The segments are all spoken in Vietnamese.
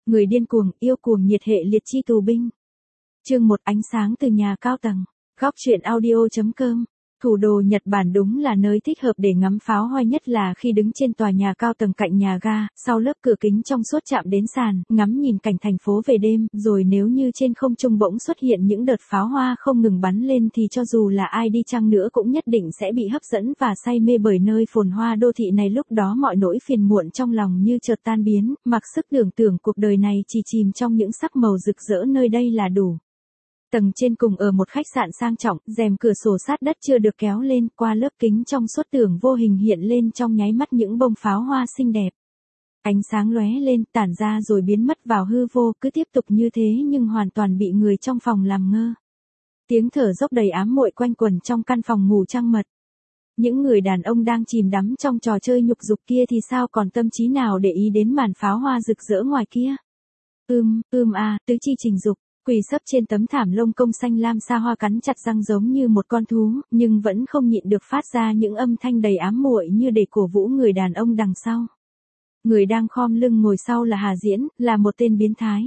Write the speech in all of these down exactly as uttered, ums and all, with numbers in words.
Người điên cuồng, yêu cuồng nhiệt hệ liệt chi tù binh. Chương một ánh sáng từ nhà cao tầng. Góc truyện audio.com. Thủ đô Nhật Bản đúng là nơi thích hợp để ngắm pháo hoa nhất là khi đứng trên tòa nhà cao tầng cạnh nhà ga, sau lớp cửa kính trong suốt chạm đến sàn, ngắm nhìn cảnh thành phố về đêm, rồi nếu như trên không trung bỗng xuất hiện những đợt pháo hoa không ngừng bắn lên thì cho dù là ai đi chăng nữa cũng nhất định sẽ bị hấp dẫn và say mê bởi nơi phồn hoa đô thị này. Lúc đó mọi nỗi phiền muộn trong lòng như chợt tan biến, mặc sức tưởng tượng cuộc đời này chỉ chìm trong những sắc màu rực rỡ nơi đây là đủ. Tầng trên cùng ở một khách sạn sang trọng, rèm cửa sổ sát đất chưa được kéo lên, qua lớp kính trong suốt tường vô hình hiện lên trong nháy mắt những bông pháo hoa xinh đẹp. Ánh sáng lóe lên, tản ra rồi biến mất vào hư vô, cứ tiếp tục như thế nhưng hoàn toàn bị người trong phòng làm ngơ. Tiếng thở dốc đầy ám muội quanh quẩn trong căn phòng ngủ trăng mật. Những người đàn ông đang chìm đắm trong trò chơi nhục dục kia thì sao còn tâm trí nào để ý đến màn pháo hoa rực rỡ ngoài kia. Ưm, ưm a, tứ chi trình dục. Quỳ sấp trên tấm thảm lông công xanh lam xa hoa cắn chặt răng giống như một con thú, nhưng vẫn không nhịn được phát ra những âm thanh đầy ám muội như để cổ vũ người đàn ông đằng sau. Người đang khom lưng ngồi sau là Hà Diễn, là một tên biến thái.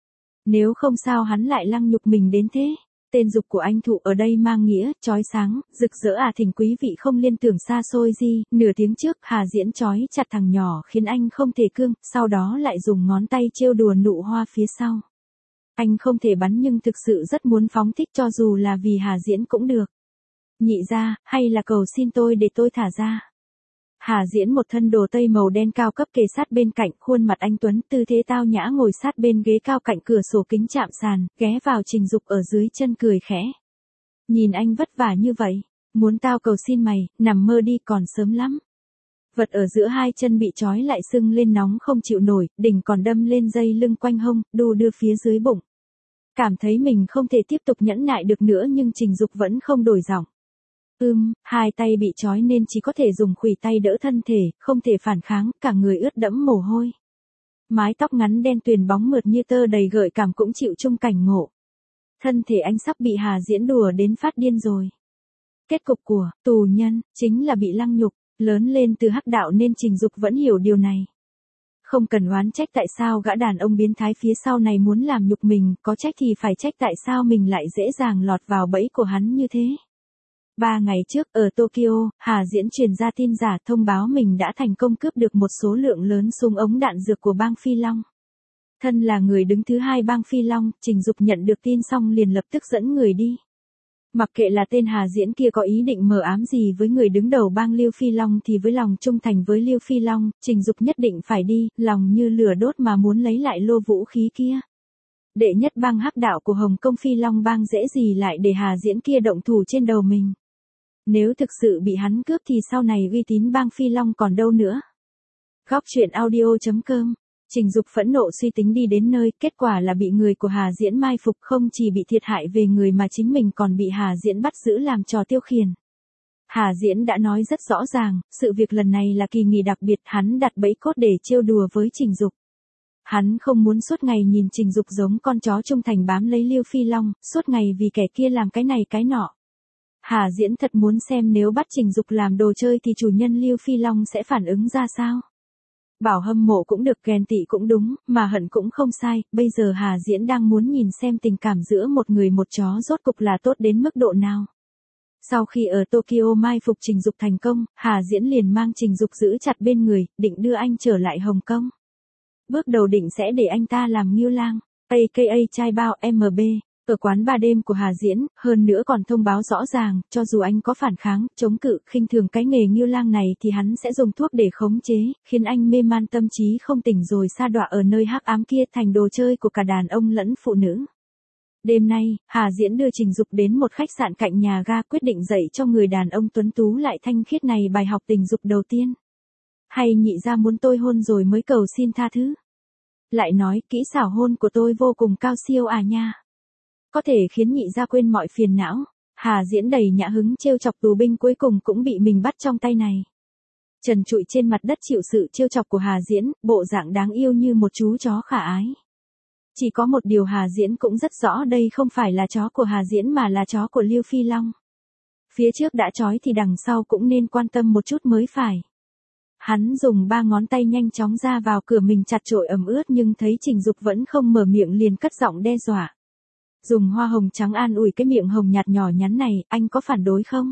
Nếu không sao hắn lại lăng nhục mình đến thế. Tên dục của anh Thụ ở đây mang nghĩa, chói sáng, rực rỡ à, thỉnh quý vị không liên tưởng xa xôi gì. Nửa tiếng trước Hà Diễn chói chặt thằng nhỏ khiến anh không thể cương, sau đó lại dùng ngón tay trêu đùa nụ hoa phía sau. Anh không thể bắn nhưng thực sự rất muốn phóng thích cho dù là vì Hà Diễn cũng được. Nhị ra, hay là cầu xin tôi để tôi thả ra. Hà Diễn một thân đồ tây màu đen cao cấp kề sát bên cạnh, khuôn mặt anh tuấn tư thế tao nhã ngồi sát bên ghế cao cạnh cửa sổ kính chạm sàn, ghé vào Trình Dục ở dưới chân cười khẽ. Nhìn anh vất vả như vậy, muốn tao cầu xin mày, nằm mơ đi còn sớm lắm. Vật ở giữa hai chân bị trói lại sưng lên nóng không chịu nổi, đỉnh còn đâm lên dây lưng quanh hông, đu đưa phía dưới bụng. Cảm thấy mình không thể tiếp tục nhẫn nại được nữa nhưng Trình Dục vẫn không đổi giọng. Ưm, hai tay bị trói nên chỉ có thể dùng khuỷu tay đỡ thân thể, không thể phản kháng, cả người ướt đẫm mồ hôi. Mái tóc ngắn đen tuyền bóng mượt như tơ đầy gợi cảm cũng chịu chung cảnh ngộ. Thân thể anh sắp bị Hà Diễn đùa đến phát điên rồi. Kết cục của tù nhân chính là bị lăng nhục. Lớn lên từ hắc đạo nên Trình Dục vẫn hiểu điều này. Không cần oán trách tại sao gã đàn ông biến thái phía sau này muốn làm nhục mình, có trách thì phải trách tại sao mình lại dễ dàng lọt vào bẫy của hắn như thế. Ba ngày trước, ở Tokyo, Hà Diễn truyền ra tin giả thông báo mình đã thành công cướp được một số lượng lớn súng ống đạn dược của bang Phi Long. Thân là người đứng thứ hai bang Phi Long, Trình Dục nhận được tin xong liền lập tức dẫn người đi. Mặc kệ là tên Hà Diễn kia có ý định mờ ám gì với người đứng đầu bang Liêu Phi Long thì với lòng trung thành với Liêu Phi Long, Trình Dục nhất định phải đi, lòng như lửa đốt mà muốn lấy lại lô vũ khí kia. Đệ nhất bang hắc đạo của Hồng Kông Phi Long bang dễ gì lại để Hà Diễn kia động thủ trên đầu mình. Nếu thực sự bị hắn cướp thì sau này uy tín bang Phi Long còn đâu nữa. Góc truyện audio.com. Trình Dục phẫn nộ suy tính đi đến nơi, kết quả là bị người của Hà Diễn mai phục, không chỉ bị thiệt hại về người mà chính mình còn bị Hà Diễn bắt giữ làm trò tiêu khiển. Hà Diễn đã nói rất rõ ràng, sự việc lần này là kỳ nghỉ đặc biệt, hắn đặt bẫy cốt để trêu đùa với Trình Dục. Hắn không muốn suốt ngày nhìn Trình Dục giống con chó trung thành bám lấy Liêu Phi Long, suốt ngày vì kẻ kia làm cái này cái nọ. Hà Diễn thật muốn xem nếu bắt Trình Dục làm đồ chơi thì chủ nhân Liêu Phi Long sẽ phản ứng ra sao. Bảo hâm mộ cũng được, ghen tị cũng đúng, mà hận cũng không sai, bây giờ Hà Diễn đang muốn nhìn xem tình cảm giữa một người một chó rốt cục là tốt đến mức độ nào. Sau khi ở Tokyo mai phục Trình Dục thành công, Hà Diễn liền mang Trình Dục giữ chặt bên người, định đưa anh trở lại Hồng Kông. Bước đầu định sẽ để anh ta làm Ngưu Lang, a ca a trai bao em bê. Ở quán ba đêm của Hà Diễn, hơn nữa còn thông báo rõ ràng, cho dù anh có phản kháng, chống cự, khinh thường cái nghề Ngưu Lang này thì hắn sẽ dùng thuốc để khống chế, khiến anh mê man tâm trí không tỉnh rồi sa đọa ở nơi hắc ám kia thành đồ chơi của cả đàn ông lẫn phụ nữ. Đêm nay, Hà Diễn đưa Trình Dục đến một khách sạn cạnh nhà ga, quyết định dạy cho người đàn ông tuấn tú lại thanh khiết này bài học tình dục đầu tiên. Hay nhị ra muốn tôi hôn rồi mới cầu xin tha thứ. Lại nói, kỹ xảo hôn của tôi vô cùng cao siêu à nha. Có thể khiến nhị ra quên mọi phiền não. Hà Diễn đầy nhã hứng trêu chọc tù binh cuối cùng cũng bị mình bắt trong tay này. Trần trụi trên mặt đất chịu sự trêu chọc của Hà Diễn, bộ dạng đáng yêu như một chú chó khả ái. Chỉ có một điều Hà Diễn cũng rất rõ, đây không phải là chó của Hà Diễn mà là chó của Liêu Phi Long. Phía trước đã trói thì đằng sau cũng nên quan tâm một chút mới phải. Hắn dùng ba ngón tay nhanh chóng ra vào cửa mình chặt chội ẩm ướt nhưng thấy Trình Dục vẫn không mở miệng liền cất giọng đe dọa. Dùng hoa hồng trắng an ủi cái miệng hồng nhạt nhỏ nhắn này, anh có phản đối không?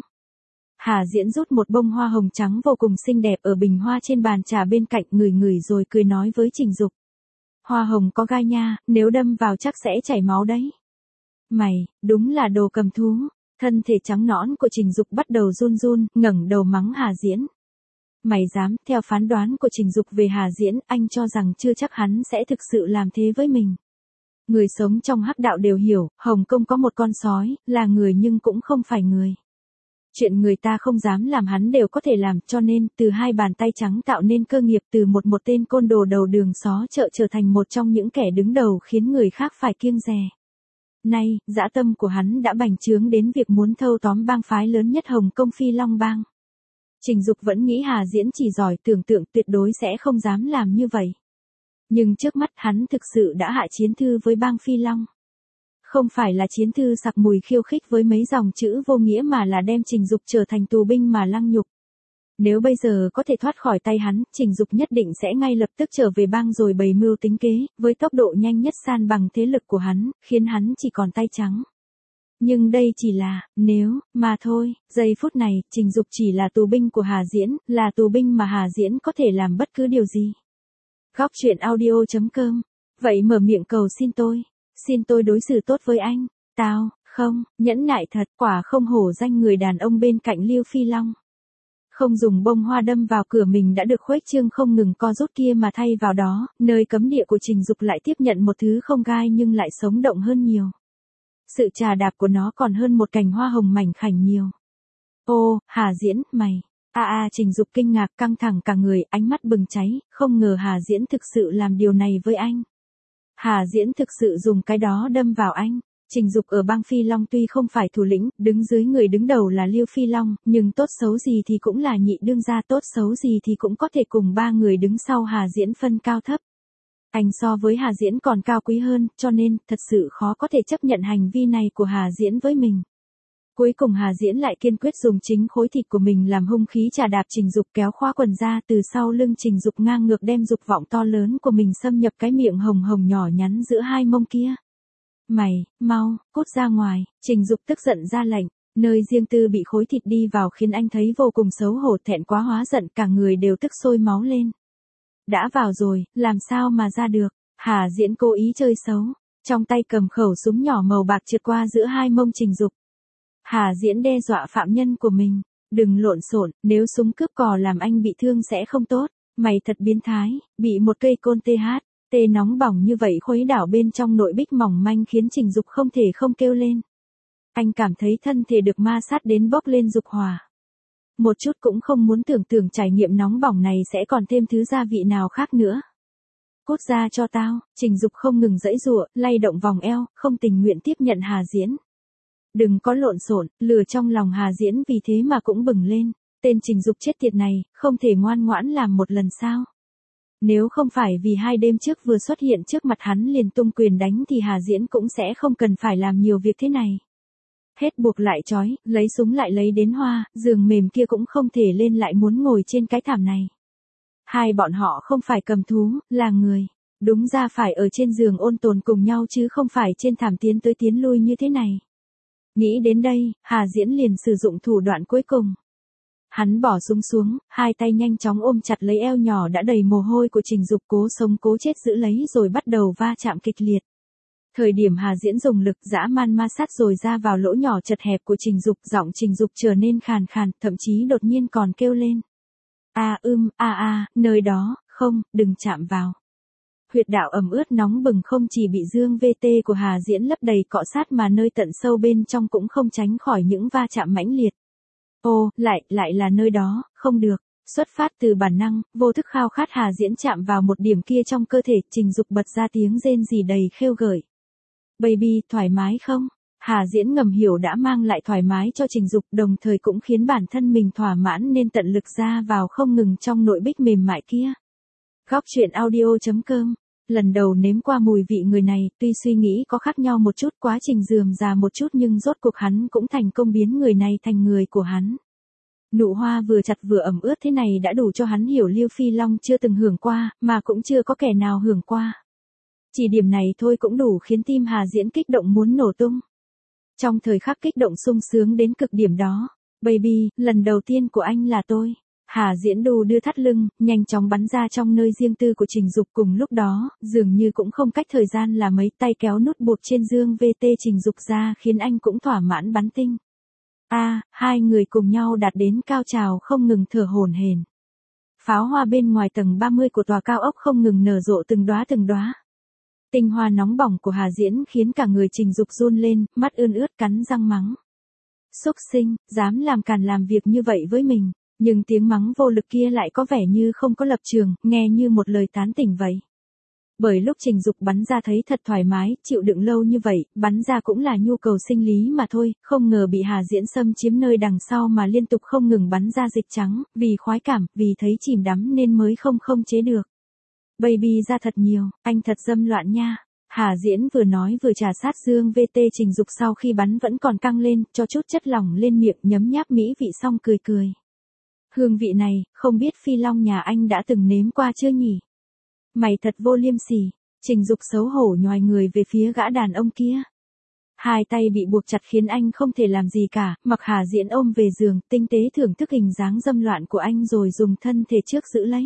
Hà Diễn rút một bông hoa hồng trắng vô cùng xinh đẹp ở bình hoa trên bàn trà bên cạnh, ngửi ngửi rồi cười nói với Trình Dục. Hoa hồng có gai nha, nếu đâm vào chắc sẽ chảy máu đấy. Mày, đúng là đồ cầm thú. Thân thể trắng nõn của Trình Dục bắt đầu run run, ngẩng đầu mắng Hà Diễn. Mày dám, theo phán đoán của Trình Dục về Hà Diễn, anh cho rằng chưa chắc hắn sẽ thực sự làm thế với mình. Người sống trong hắc đạo đều hiểu, Hồng Kông có một con sói, là người nhưng cũng không phải người. Chuyện người ta không dám làm hắn đều có thể làm, cho nên, từ hai bàn tay trắng tạo nên cơ nghiệp, từ một một tên côn đồ đầu đường xó chợ trở thành một trong những kẻ đứng đầu khiến người khác phải kiêng dè. Nay, dã tâm của hắn đã bành trướng đến việc muốn thâu tóm bang phái lớn nhất Hồng Kông Phi Long Bang. Trình Dục vẫn nghĩ Hà Diễn chỉ giỏi tưởng tượng, tuyệt đối sẽ không dám làm như vậy. Nhưng trước mắt hắn thực sự đã hạ chiến thư với bang Phi Long. Không phải là chiến thư sặc mùi khiêu khích với mấy dòng chữ vô nghĩa mà là đem Trình Dục trở thành tù binh mà lăng nhục. Nếu bây giờ có thể thoát khỏi tay hắn, Trình Dục nhất định sẽ ngay lập tức trở về bang rồi bày mưu tính kế, với tốc độ nhanh nhất san bằng thế lực của hắn, khiến hắn chỉ còn tay trắng. Nhưng đây chỉ là, nếu, mà thôi, giây phút này, Trình Dục chỉ là tù binh của Hà Diễn, là tù binh mà Hà Diễn có thể làm bất cứ điều gì. Góc truyện audio chấm com. Vậy mở miệng cầu xin tôi. Xin tôi đối xử tốt với anh. Tao, không, nhẫn nại thật, quả không hổ danh người đàn ông bên cạnh Liêu Phi Long. Không dùng bông hoa đâm vào cửa mình đã được khuếch trương không ngừng co rút kia mà thay vào đó, nơi cấm địa của Trình Dục lại tiếp nhận một thứ không gai nhưng lại sống động hơn nhiều. Sự trà đạp của nó còn hơn một cành hoa hồng mảnh khảnh nhiều. Ô, Hà Diễn, mày. A à, a à, Trình Dục kinh ngạc căng thẳng cả người, ánh mắt bừng cháy, không ngờ Hà Diễn thực sự làm điều này với anh. Hà Diễn thực sự dùng cái đó đâm vào anh. Trình Dục ở bang Phi Long tuy không phải thủ lĩnh, đứng dưới người đứng đầu là Liêu Phi Long, nhưng tốt xấu gì thì cũng là nhị đương gia, tốt xấu gì thì cũng có thể cùng ba người đứng sau Hà Diễn phân cao thấp. Anh so với Hà Diễn còn cao quý hơn, cho nên, thật sự khó có thể chấp nhận hành vi này của Hà Diễn với mình. Cuối cùng Hà Diễn lại kiên quyết dùng chính khối thịt của mình làm hung khí chà đạp Trình Dục, kéo khóa quần ra từ sau lưng Trình Dục, ngang ngược đem dục vọng to lớn của mình xâm nhập cái miệng hồng hồng nhỏ nhắn giữa hai mông kia. Mày, mau, cút ra ngoài. Trình Dục tức giận ra lệnh, nơi riêng tư bị khối thịt đi vào khiến anh thấy vô cùng xấu hổ, thẹn quá hóa giận, cả người đều tức sôi máu lên. Đã vào rồi, làm sao mà ra được? Hà Diễn cố ý chơi xấu, trong tay cầm khẩu súng nhỏ màu bạc trượt qua giữa hai mông Trình Dục. Hà Diễn đe dọa phạm nhân của mình, đừng lộn xộn, nếu súng cướp cò làm anh bị thương sẽ không tốt. Mày thật biến thái, bị một cây côn tê hát, tê nóng bỏng như vậy khuấy đảo bên trong nội bích mỏng manh khiến Trình Dục không thể không kêu lên. Anh cảm thấy thân thể được ma sát đến bốc lên dục hỏa. Một chút cũng không muốn tưởng tượng trải nghiệm nóng bỏng này sẽ còn thêm thứ gia vị nào khác nữa. Cút ra cho tao. Trình Dục không ngừng giãy giụa, lay động vòng eo, không tình nguyện tiếp nhận Hà Diễn. Đừng có lộn xộn, lửa trong lòng Hà Diễn vì thế mà cũng bừng lên. Tên Trình Dục chết tiệt này, không thể ngoan ngoãn làm một lần sao? Nếu không phải vì hai đêm trước vừa xuất hiện trước mặt hắn liền tung quyền đánh thì Hà Diễn cũng sẽ không cần phải làm nhiều việc thế này. Hết buộc lại trói, lấy súng lại lấy đến hoa, giường mềm kia cũng không thể lên lại muốn ngồi trên cái thảm này. Hai bọn họ không phải cầm thú, là người. Đúng ra phải ở trên giường ôn tồn cùng nhau chứ không phải trên thảm tiến tới tiến lui như thế này. Nghĩ đến đây, Hà Diễn liền sử dụng thủ đoạn cuối cùng. Hắn bỏ súng xuống, hai tay nhanh chóng ôm chặt lấy eo nhỏ đã đầy mồ hôi của Trình Dục, cố sống cố chết giữ lấy rồi bắt đầu va chạm kịch liệt. Thời điểm Hà Diễn dùng lực dã man ma sát rồi ra vào lỗ nhỏ chật hẹp của Trình Dục, giọng Trình Dục trở nên khàn khàn, thậm chí đột nhiên còn kêu lên. A ưm, a a, nơi đó, không, đừng chạm vào. Huyệt đạo ẩm ướt nóng bừng không chỉ bị dương vê tê của Hà Diễn lấp đầy cọ sát mà nơi tận sâu bên trong cũng không tránh khỏi những va chạm mãnh liệt. Ô, lại, lại là nơi đó, không được. Xuất phát từ bản năng, vô thức khao khát Hà Diễn chạm vào một điểm kia trong cơ thể, Trình Dục bật ra tiếng rên rỉ đầy khêu gợi. Baby, thoải mái không? Hà Diễn ngầm hiểu đã mang lại thoải mái cho Trình Dục, đồng thời cũng khiến bản thân mình thỏa mãn nên tận lực ra vào không ngừng trong nội bích mềm mại kia. Góc truyện audio chấm com. Lần đầu nếm qua mùi vị người này, tuy suy nghĩ có khác nhau một chút, quá trình rườm rà một chút nhưng rốt cuộc hắn cũng thành công biến người này thành người của hắn. Nụ hoa vừa chặt vừa ẩm ướt thế này đã đủ cho hắn hiểu Lưu Phi Long chưa từng hưởng qua, mà cũng chưa có kẻ nào hưởng qua. Chỉ điểm này thôi cũng đủ khiến tim Hà Diễn kích động muốn nổ tung. Trong thời khắc kích động sung sướng đến cực điểm đó, baby, lần đầu tiên của anh là tôi. Hà Diễn đu đưa thắt lưng, nhanh chóng bắn ra trong nơi riêng tư của Trình Dục. Cùng lúc đó, dường như cũng không cách thời gian là mấy, tay kéo nút buộc trên dương vê tê Trình Dục ra khiến anh cũng thỏa mãn bắn tinh. A, à, hai người cùng nhau đạt đến cao trào không ngừng thở hổn hển. Pháo hoa bên ngoài tầng ba mươi của tòa cao ốc không ngừng nở rộ từng đóa từng đóa. Tinh hoa nóng bỏng của Hà Diễn khiến cả người Trình Dục run lên, mắt ươn ướt cắn răng mắng. Xúc sinh, dám làm càn làm việc như vậy với mình. Nhưng tiếng mắng vô lực kia lại có vẻ như không có lập trường, nghe như một lời tán tỉnh vậy. Bởi lúc Trình Dục bắn ra thấy thật thoải mái, chịu đựng lâu như vậy, bắn ra cũng là nhu cầu sinh lý mà thôi, không ngờ bị Hà Diễn xâm chiếm nơi đằng sau mà liên tục không ngừng bắn ra dịch trắng, vì khoái cảm, vì thấy chìm đắm nên mới không không chế được. Baby ra thật nhiều, anh thật dâm loạn nha. Hà Diễn vừa nói vừa trà sát dương vê tê Trình Dục sau khi bắn vẫn còn căng lên, cho chút chất lỏng lên miệng nhấm nháp mỹ vị xong cười cười. Hương vị này, không biết Phi Long nhà anh đã từng nếm qua chưa nhỉ? Mày thật vô liêm sỉ. Trình Dục xấu hổ nhoài người về phía gã đàn ông kia. Hai tay bị buộc chặt khiến anh không thể làm gì cả, mặc Hà Diễn ôm về giường, tinh tế thưởng thức hình dáng dâm loạn của anh rồi dùng thân thể trước giữ lấy.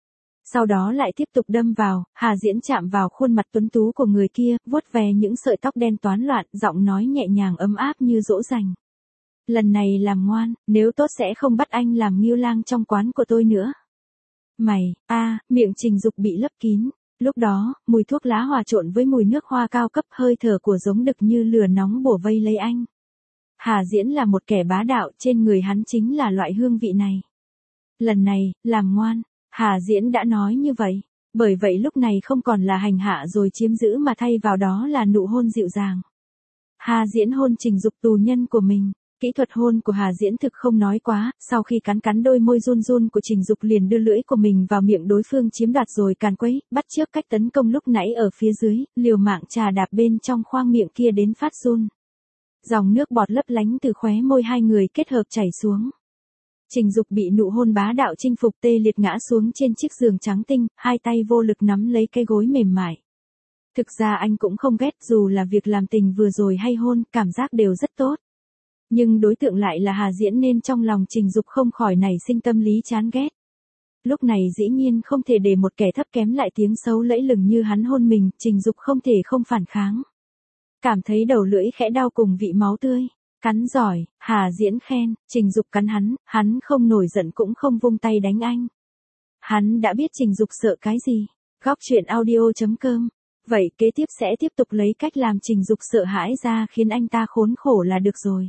Sau đó lại tiếp tục đâm vào, Hà Diễn chạm vào khuôn mặt tuấn tú của người kia, vuốt ve những sợi tóc đen toán loạn, giọng nói nhẹ nhàng ấm áp như dỗ dành. Lần này làm ngoan, nếu tốt sẽ không bắt anh làm nghiêu lang trong quán của tôi nữa. Mày, a, à, miệng Trình Dục bị lấp kín. Lúc đó, mùi thuốc lá hòa trộn với mùi nước hoa cao cấp, hơi thở của giống đực như lửa nóng bổ vây lấy anh. Hà Diễn là một kẻ bá đạo, trên người hắn chính là loại hương vị này. Lần này, làm ngoan, Hà Diễn đã nói như vậy. Bởi vậy lúc này không còn là hành hạ rồi chiếm giữ mà thay vào đó là nụ hôn dịu dàng. Hà Diễn hôn Trình Dục tù nhân của mình. Kỹ thuật hôn của Hà Diễn thực không nói quá, sau khi cắn cắn đôi môi run run của Trình Dục liền đưa lưỡi của mình vào miệng đối phương chiếm đoạt rồi càn quấy, bắt chước cách tấn công lúc nãy ở phía dưới, liều mạng trà đạp bên trong khoang miệng kia đến phát run. Dòng nước bọt lấp lánh từ khóe môi hai người kết hợp chảy xuống. Trình Dục bị nụ hôn bá đạo chinh phục tê liệt ngã xuống trên chiếc giường trắng tinh, hai tay vô lực nắm lấy cái gối mềm mại. Thực ra anh cũng không ghét, dù là việc làm tình vừa rồi hay hôn, cảm giác đều rất tốt. Nhưng đối tượng lại là Hà Diễn nên trong lòng Trình Dục không khỏi nảy sinh tâm lý chán ghét. Lúc này dĩ nhiên không thể để một kẻ thấp kém lại tiếng xấu lẫy lừng như hắn hôn mình, Trình Dục không thể không phản kháng. Cảm thấy đầu lưỡi khẽ đau cùng vị máu tươi. Cắn giỏi, Hà Diễn khen, Trình Dục cắn hắn, hắn không nổi giận cũng không vung tay đánh anh. Hắn đã biết Trình Dục sợ cái gì. Góc truyện audio chấm com. Vậy kế tiếp sẽ tiếp tục lấy cách làm Trình Dục sợ hãi ra khiến anh ta khốn khổ là được rồi.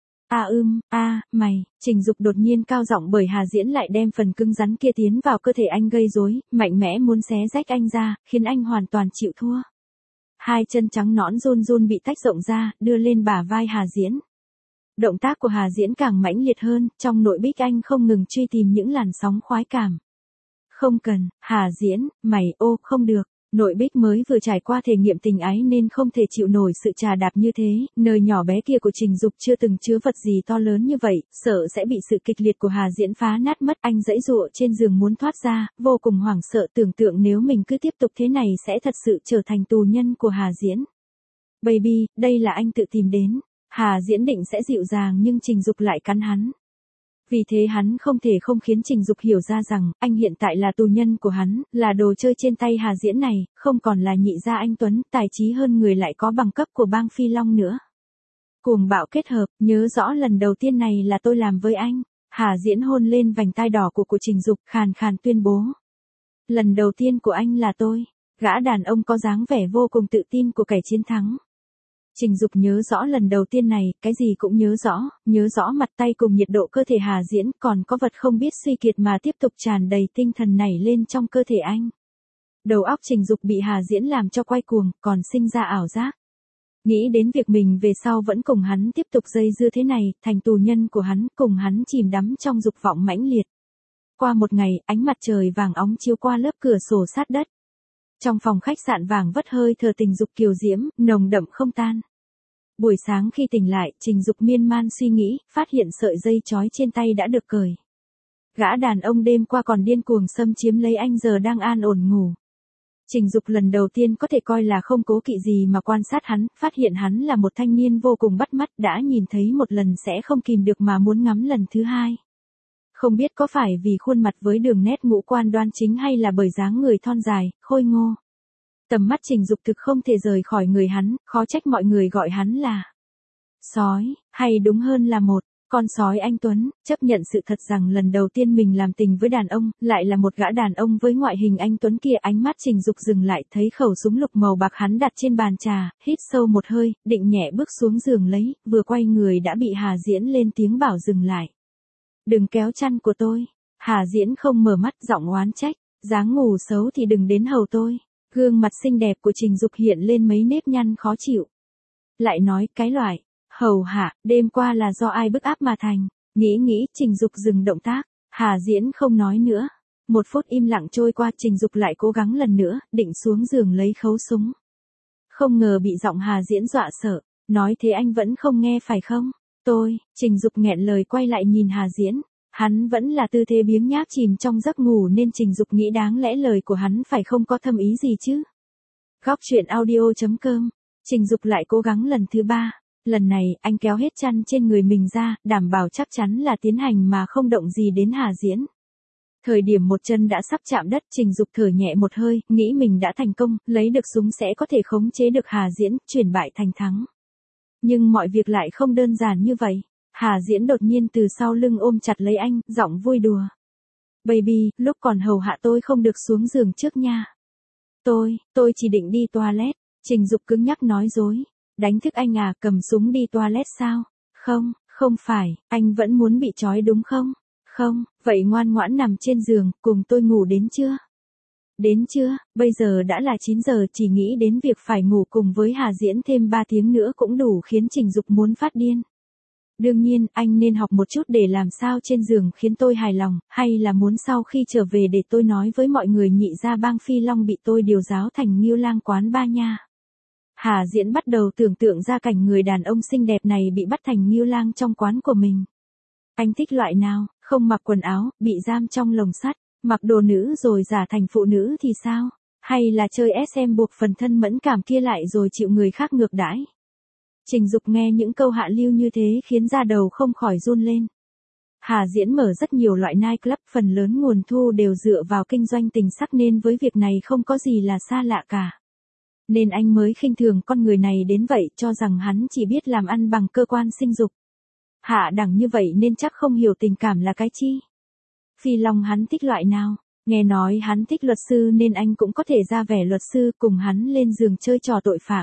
A ưm, a, mày, Trình Dục đột nhiên cao giọng bởi Hà Diễn lại đem phần cứng rắn kia tiến vào cơ thể anh gây rối, mạnh mẽ muốn xé rách anh ra, khiến anh hoàn toàn chịu thua. Hai chân trắng nõn run run bị tách rộng ra, đưa lên bả vai Hà Diễn. Động tác của Hà Diễn càng mãnh liệt hơn, trong nội bích anh không ngừng truy tìm những làn sóng khoái cảm. Không cần, Hà Diễn, mày, ô, không được. Nội bích mới vừa trải qua thể nghiệm tình ái nên không thể chịu nổi sự trà đạp như thế, nơi nhỏ bé kia của Trình Dục chưa từng chứa vật gì to lớn như vậy, sợ sẽ bị sự kịch liệt của Hà Diễn phá nát mất. Anh giãy giụa trên giường muốn thoát ra, vô cùng hoảng sợ tưởng tượng nếu mình cứ tiếp tục thế này sẽ thật sự trở thành tù nhân của Hà Diễn. Baby, đây là anh tự tìm đến. Hà Diễn định sẽ dịu dàng nhưng Trình Dục lại cắn hắn. Vì thế hắn không thể không khiến Trình Dục hiểu ra rằng, anh hiện tại là tù nhân của hắn, là đồ chơi trên tay Hà Diễn này, không còn là nhị gia anh Tuấn, tài trí hơn người lại có bằng cấp của bang Phi Long nữa. Cuồng bạo kết hợp, nhớ rõ lần đầu tiên này là tôi làm với anh. Hà Diễn hôn lên vành tai đỏ của của Trình Dục, khàn khàn tuyên bố. Lần đầu tiên của anh là tôi. Gã đàn ông có dáng vẻ vô cùng tự tin của kẻ chiến thắng. Trình Dục nhớ rõ lần đầu tiên này, cái gì cũng nhớ rõ, nhớ rõ mặt tay cùng nhiệt độ cơ thể Hà Diễn, còn có vật không biết suy kiệt mà tiếp tục tràn đầy tinh thần nảy lên trong cơ thể anh. Đầu óc Trình Dục bị Hà Diễn làm cho quay cuồng, còn sinh ra ảo giác. Nghĩ đến việc mình về sau vẫn cùng hắn tiếp tục dây dưa thế này, thành tù nhân của hắn, cùng hắn chìm đắm trong dục vọng mãnh liệt. Qua một ngày, ánh mặt trời vàng óng chiếu qua lớp cửa sổ sát đất. Trong phòng khách sạn vàng vất hơi thờ tình dục kiều diễm, nồng đậm không tan. Buổi sáng khi tỉnh lại, Trình Dục miên man suy nghĩ, phát hiện sợi dây trói trên tay đã được cởi. Gã đàn ông đêm qua còn điên cuồng xâm chiếm lấy anh giờ đang an ổn ngủ. Trình Dục lần đầu tiên có thể coi là không cố kỵ gì mà quan sát hắn, phát hiện hắn là một thanh niên vô cùng bắt mắt, đã nhìn thấy một lần sẽ không kìm được mà muốn ngắm lần thứ hai. Không biết có phải vì khuôn mặt với đường nét ngũ quan đoan chính hay là bởi dáng người thon dài, khôi ngô. Tầm mắt Trình Dục thực không thể rời khỏi người hắn, khó trách mọi người gọi hắn là sói, hay đúng hơn là một con sói anh tuấn, chấp nhận sự thật rằng lần đầu tiên mình làm tình với đàn ông, lại là một gã đàn ông với ngoại hình anh tuấn kia. Ánh mắt Trình Dục dừng lại, thấy khẩu súng lục màu bạc hắn đặt trên bàn trà, hít sâu một hơi, định nhẹ bước xuống giường lấy, vừa quay người đã bị Hà Diễn lên tiếng bảo dừng lại. Đừng kéo chăn của tôi. Hà Diễn không mở mắt, giọng oán trách, dáng ngủ xấu thì đừng đến hầu tôi. Gương mặt xinh đẹp của Trình Dục hiện lên mấy nếp nhăn khó chịu. Lại nói, cái loại hầu hạ, đêm qua là do ai bức áp mà thành. Nghĩ nghĩ, Trình Dục dừng động tác. Hà Diễn không nói nữa. Một phút im lặng trôi qua, Trình Dục lại cố gắng lần nữa, định xuống giường lấy khấu súng. Không ngờ bị giọng Hà Diễn dọa sợ. Nói thế anh vẫn không nghe phải không? Tôi, Trình Dục nghẹn lời quay lại nhìn Hà Diễn. Hắn vẫn là tư thế biếng nhác chìm trong giấc ngủ nên Trình Dục nghĩ đáng lẽ lời của hắn phải không có thâm ý gì chứ. Góc truyện audio chấm com. Trình Dục lại cố gắng lần thứ ba. Lần này, anh kéo hết chăn trên người mình ra, đảm bảo chắc chắn là tiến hành mà không động gì đến Hà Diễn. Thời điểm một chân đã sắp chạm đất, Trình Dục thở nhẹ một hơi, nghĩ mình đã thành công, lấy được súng sẽ có thể khống chế được Hà Diễn, chuyển bại thành thắng. Nhưng mọi việc lại không đơn giản như vậy. Hà Diễn đột nhiên từ sau lưng ôm chặt lấy anh, giọng vui đùa. Baby, lúc còn hầu hạ tôi không được xuống giường trước nha. Tôi, tôi chỉ định đi toilet. Trình Dục cứng nhắc nói dối. Đánh thức anh à, cầm súng đi toilet sao? Không, không phải, anh vẫn muốn bị trói đúng không? Không, vậy ngoan ngoãn nằm trên giường, cùng tôi ngủ đến chưa? Đến chưa, bây giờ đã là chín giờ, chỉ nghĩ đến việc phải ngủ cùng với Hà Diễn thêm ba tiếng nữa cũng đủ khiến Trình Dục muốn phát điên. Đương nhiên, anh nên học một chút để làm sao trên giường khiến tôi hài lòng, hay là muốn sau khi trở về để tôi nói với mọi người nhị gia bang Phi Long bị tôi điều giáo thành Ngưu Lang quán ba nha. Hà Diễn bắt đầu tưởng tượng ra cảnh người đàn ông xinh đẹp này bị bắt thành Ngưu Lang trong quán của mình. Anh thích loại nào, không mặc quần áo, bị giam trong lồng sắt, mặc đồ nữ rồi giả thành phụ nữ thì sao? Hay là chơi ét em buộc phần thân mẫn cảm kia lại rồi chịu người khác ngược đãi? Trình Dục nghe những câu hạ lưu như thế khiến da đầu không khỏi run lên. Hà Diễn mở rất nhiều loại nightclub, phần lớn nguồn thu đều dựa vào kinh doanh tình sắc nên với việc này không có gì là xa lạ cả. Nên anh mới khinh thường con người này đến vậy, cho rằng hắn chỉ biết làm ăn bằng cơ quan sinh dục. Hạ đẳng như vậy nên chắc không hiểu tình cảm là cái chi. Phi Long hắn thích loại nào? Nghe nói hắn thích luật sư nên anh cũng có thể ra vẻ luật sư cùng hắn lên giường chơi trò tội phạm.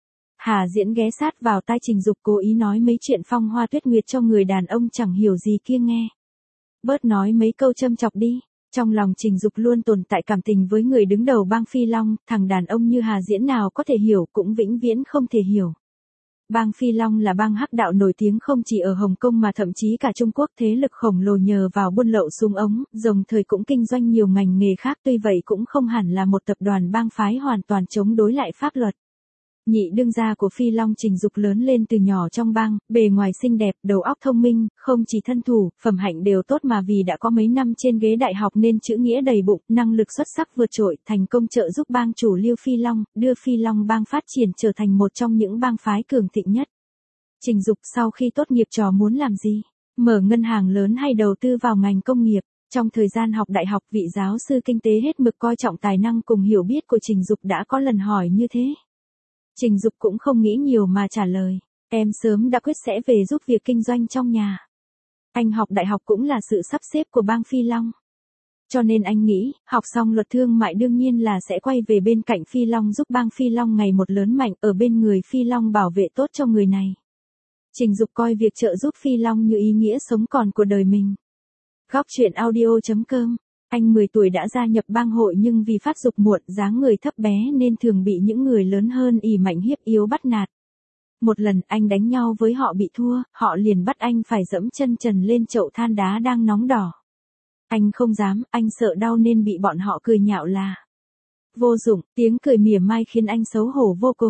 Hà Diễn ghé sát vào tai Trình Dục cố ý nói mấy chuyện phong hoa tuyết nguyệt cho người đàn ông chẳng hiểu gì kia nghe. Bớt nói mấy câu châm chọc đi. Trong lòng Trình Dục luôn tồn tại cảm tình với người đứng đầu bang Phi Long, thằng đàn ông như Hà Diễn nào có thể hiểu cũng vĩnh viễn không thể hiểu. Bang Phi Long là bang hắc đạo nổi tiếng không chỉ ở Hồng Kông mà thậm chí cả Trung Quốc, thế lực khổng lồ nhờ vào buôn lậu súng ống, đồng thời cũng kinh doanh nhiều ngành nghề khác, tuy vậy cũng không hẳn là một tập đoàn bang phái hoàn toàn chống đối lại pháp luật. Nhị đương gia của Phi Long Trình Dục lớn lên từ nhỏ trong bang, bề ngoài xinh đẹp, đầu óc thông minh, không chỉ thân thủ, phẩm hạnh đều tốt mà vì đã có mấy năm trên ghế đại học nên chữ nghĩa đầy bụng, năng lực xuất sắc vượt trội, thành công trợ giúp bang chủ Liêu Phi Long, đưa Phi Long bang phát triển trở thành một trong những bang phái cường thịnh nhất. Trình Dục sau khi tốt nghiệp trò muốn làm gì? Mở ngân hàng lớn hay đầu tư vào ngành công nghiệp? Trong thời gian học đại học, vị giáo sư kinh tế hết mực coi trọng tài năng cùng hiểu biết của Trình Dục đã có lần hỏi như thế. Trình Dục cũng không nghĩ nhiều mà trả lời, em sớm đã quyết sẽ về giúp việc kinh doanh trong nhà. Anh học đại học cũng là sự sắp xếp của bang Phi Long. Cho nên anh nghĩ, học xong luật thương mại đương nhiên là sẽ quay về bên cạnh Phi Long giúp bang Phi Long ngày một lớn mạnh, ở bên người Phi Long bảo vệ tốt cho người này. Trình Dục coi việc trợ giúp Phi Long như ý nghĩa sống còn của đời mình. Góc truyện audio chấm com. Anh mười tuổi đã gia nhập bang hội nhưng vì phát dục muộn, dáng người thấp bé nên thường bị những người lớn hơn ỷ mạnh hiếp yếu bắt nạt. Một lần anh đánh nhau với họ bị thua, họ liền bắt anh phải dẫm chân trần lên chậu than đá đang nóng đỏ. Anh không dám, anh sợ đau nên bị bọn họ cười nhạo là vô dụng, tiếng cười mỉa mai khiến anh xấu hổ vô cùng.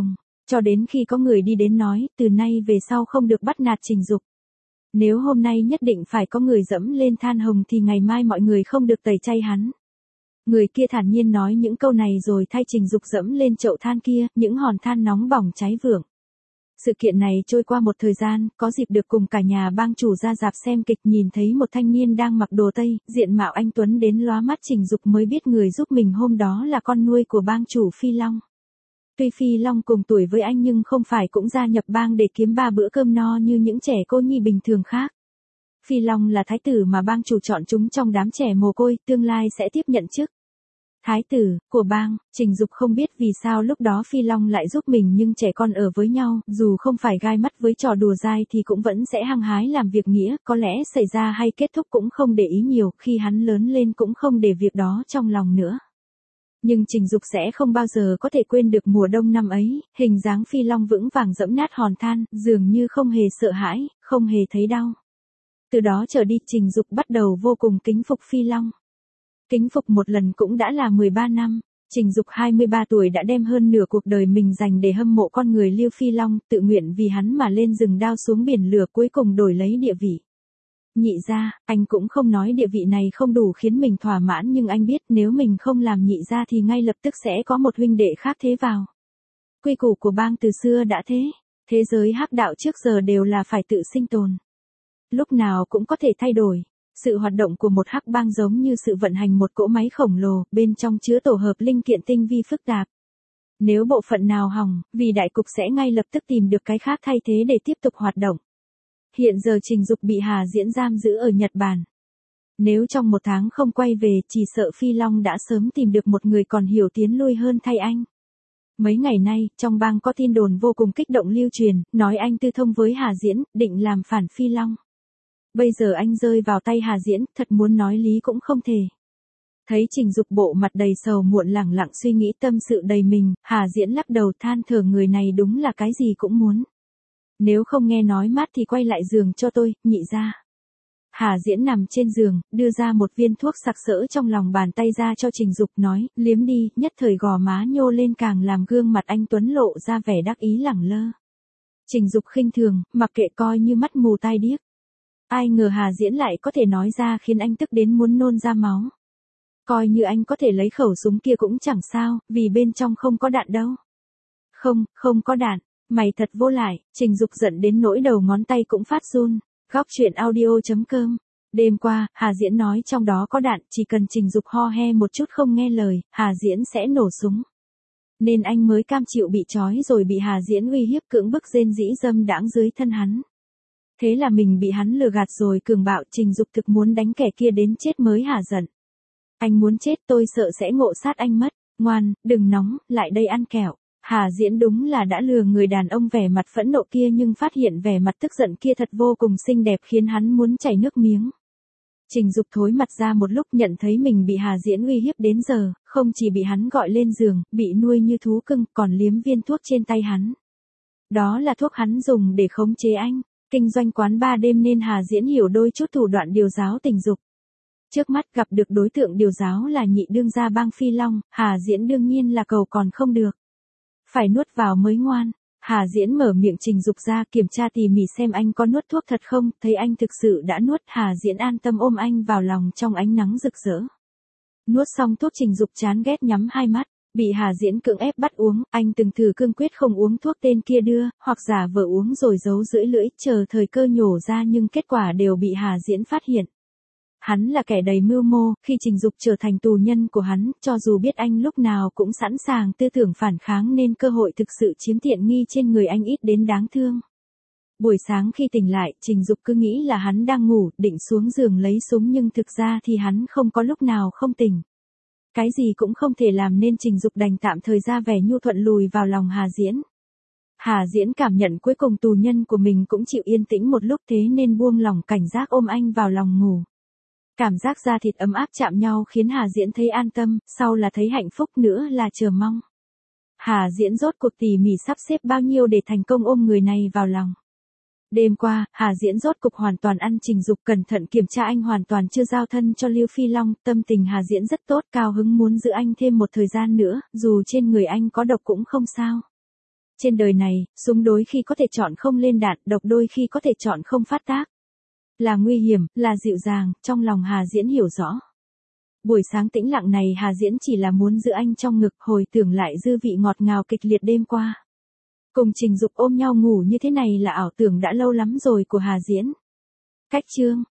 Cho đến khi có người đi đến nói, từ nay về sau không được bắt nạt Trình Dục. Nếu hôm nay nhất định phải có người dẫm lên than hồng thì ngày mai mọi người không được tẩy chay hắn. Người kia thản nhiên nói những câu này rồi thay Trình Dục dẫm lên chậu than kia, những hòn than nóng bỏng cháy vượng. Sự kiện này trôi qua một thời gian, có dịp được cùng cả nhà bang chủ ra rạp xem kịch, nhìn thấy một thanh niên đang mặc đồ Tây, diện mạo anh tuấn đến lóa mắt, Trình Dục mới biết người giúp mình hôm đó là con nuôi của bang chủ Phi Long. Tuy Phi Long cùng tuổi với anh nhưng không phải cũng gia nhập bang để kiếm ba bữa cơm no như những trẻ cô nhi bình thường khác. Phi Long là thái tử mà bang chủ chọn chúng trong đám trẻ mồ côi, tương lai sẽ tiếp nhận chức thái tử của bang. Trình Dục không biết vì sao lúc đó Phi Long lại giúp mình, nhưng trẻ con ở với nhau, dù không phải gai mắt với trò đùa dai thì cũng vẫn sẽ hăng hái làm việc nghĩa, có lẽ xảy ra hay kết thúc cũng không để ý nhiều, khi hắn lớn lên cũng không để việc đó trong lòng nữa. Nhưng Trình Dục sẽ không bao giờ có thể quên được mùa đông năm ấy, hình dáng Phi Long vững vàng dẫm nát hòn than, dường như không hề sợ hãi, không hề thấy đau. Từ đó trở đi Trình Dục bắt đầu vô cùng kính phục Phi Long. Kính phục một lần cũng đã là mười ba năm, Trình Dục hai mươi ba tuổi đã đem hơn nửa cuộc đời mình dành để hâm mộ con người Lưu Phi Long, tự nguyện vì hắn mà lên rừng đao xuống biển lửa, cuối cùng đổi lấy địa vị. Nhị gia, anh cũng không nói địa vị này không đủ khiến mình thỏa mãn, nhưng anh biết nếu mình không làm nhị gia thì ngay lập tức sẽ có một huynh đệ khác thế vào. Quy củ của bang từ xưa đã thế, thế giới hắc đạo trước giờ đều là phải tự sinh tồn. Lúc nào cũng có thể thay đổi. Sự hoạt động của một hắc bang giống như sự vận hành một cỗ máy khổng lồ, bên trong chứa tổ hợp linh kiện tinh vi phức tạp. Nếu bộ phận nào hỏng, vì đại cục sẽ ngay lập tức tìm được cái khác thay thế để tiếp tục hoạt động. Hiện giờ Trình Dục bị Hà Diễn giam giữ ở Nhật Bản. Nếu trong một tháng không quay về, chỉ sợ Phi Long đã sớm tìm được một người còn hiểu tiến lui hơn thay anh. Mấy ngày nay, trong bang có tin đồn vô cùng kích động lưu truyền, nói anh tư thông với Hà Diễn, định làm phản Phi Long. Bây giờ anh rơi vào tay Hà Diễn, thật muốn nói lý cũng không thể. Thấy Trình Dục bộ mặt đầy sầu muộn lẳng lặng suy nghĩ tâm sự đầy mình, Hà Diễn lắc đầu than thở, người này đúng là cái gì cũng muốn. Nếu không nghe nói mát thì quay lại giường cho tôi, nhị gia. Hà Diễn nằm trên giường, đưa ra một viên thuốc sặc sỡ trong lòng bàn tay ra cho Trình Dục, nói, liếm đi, nhất thời gò má nhô lên càng làm gương mặt anh tuấn lộ ra vẻ đắc ý lẳng lơ. Trình Dục khinh thường, mặc kệ, coi như mắt mù tai điếc. Ai ngờ Hà Diễn lại có thể nói ra khiến anh tức đến muốn nôn ra máu. Coi như anh có thể lấy khẩu súng kia cũng chẳng sao, vì bên trong không có đạn đâu. Không, không có đạn, mày thật vô lại. Trình Dục giận đến nỗi đầu ngón tay cũng phát run. Góc truyện audio chấm com. Đêm qua, Hà Diễn nói trong đó có đạn, chỉ cần Trình Dục ho he một chút không nghe lời, Hà Diễn sẽ nổ súng. Nên anh mới cam chịu bị trói rồi bị Hà Diễn uy hiếp cưỡng bức rên rỉ dâm đãng dưới thân hắn. Thế là mình bị hắn lừa gạt rồi, cường bạo. Trình Dục thực muốn đánh kẻ kia đến chết mới hả giận. Anh muốn chết, tôi sợ sẽ ngộ sát anh mất. Ngoan, đừng nóng, lại đây ăn kẹo. Hà Diễn đúng là đã lừa người đàn ông vẻ mặt phẫn nộ kia, nhưng phát hiện vẻ mặt tức giận kia thật vô cùng xinh đẹp khiến hắn muốn chảy nước miếng. Trình Dục thối mặt ra một lúc, nhận thấy mình bị Hà Diễn uy hiếp đến giờ, không chỉ bị hắn gọi lên giường, bị nuôi như thú cưng, còn liếm viên thuốc trên tay hắn. Đó là thuốc hắn dùng để khống chế anh. Kinh doanh quán ba đêm nên Hà Diễn hiểu đôi chút thủ đoạn điều giáo tình dục. Trước mắt gặp được đối tượng điều giáo là nhị đương gia bang Phi Long, Hà Diễn đương nhiên là cầu còn không được. Phải nuốt vào mới ngoan. Hà Diễn mở miệng Trình Dục ra, kiểm tra tỉ mỉ xem anh có nuốt thuốc thật không, thấy anh thực sự đã nuốt, Hà Diễn an tâm ôm anh vào lòng trong ánh nắng rực rỡ. Nuốt xong thuốc, Trình Dục chán ghét nhắm hai mắt. Bị Hà Diễn cưỡng ép bắt uống, anh từng thử cương quyết không uống thuốc tên kia đưa, hoặc giả vờ uống rồi giấu dưới lưỡi, chờ thời cơ nhổ ra, nhưng kết quả đều bị Hà Diễn phát hiện. Hắn là kẻ đầy mưu mô, khi Trình Dục trở thành tù nhân của hắn, cho dù biết anh lúc nào cũng sẵn sàng tư tưởng phản kháng nên cơ hội thực sự chiếm tiện nghi trên người anh ít đến đáng thương. Buổi sáng khi tỉnh lại, Trình Dục cứ nghĩ là hắn đang ngủ, định xuống giường lấy súng, nhưng thực ra thì hắn không có lúc nào không tỉnh. Cái gì cũng không thể làm nên Trình Dục đành tạm thời ra vẻ nhu thuận lùi vào lòng Hà Diễn. Hà Diễn cảm nhận cuối cùng tù nhân của mình cũng chịu yên tĩnh một lúc, thế nên buông lỏng cảnh giác ôm anh vào lòng ngủ. Cảm giác da thịt ấm áp chạm nhau khiến Hà Diễn thấy an tâm, sau là thấy hạnh phúc, nữa là chờ mong. Hà Diễn rốt cuộc tỉ mỉ sắp xếp bao nhiêu để thành công ôm người này vào lòng. Đêm qua, Hà Diễn rốt cục hoàn toàn ăn Trình Dục, cẩn thận kiểm tra anh hoàn toàn chưa giao thân cho Lưu Phi Long, tâm tình Hà Diễn rất tốt, cao hứng muốn giữ anh thêm một thời gian nữa, dù trên người anh có độc cũng không sao. Trên đời này, súng đôi khi có thể chọn không lên đạn, độc đôi khi có thể chọn không phát tác. Là nguy hiểm, là dịu dàng, trong lòng Hà Diễn hiểu rõ. Buổi sáng tĩnh lặng này Hà Diễn chỉ là muốn giữ anh trong ngực, hồi tưởng lại dư vị ngọt ngào kịch liệt đêm qua. Cùng Trình Dục ôm nhau ngủ như thế này là ảo tưởng đã lâu lắm rồi của Hà Diễn. Cách chương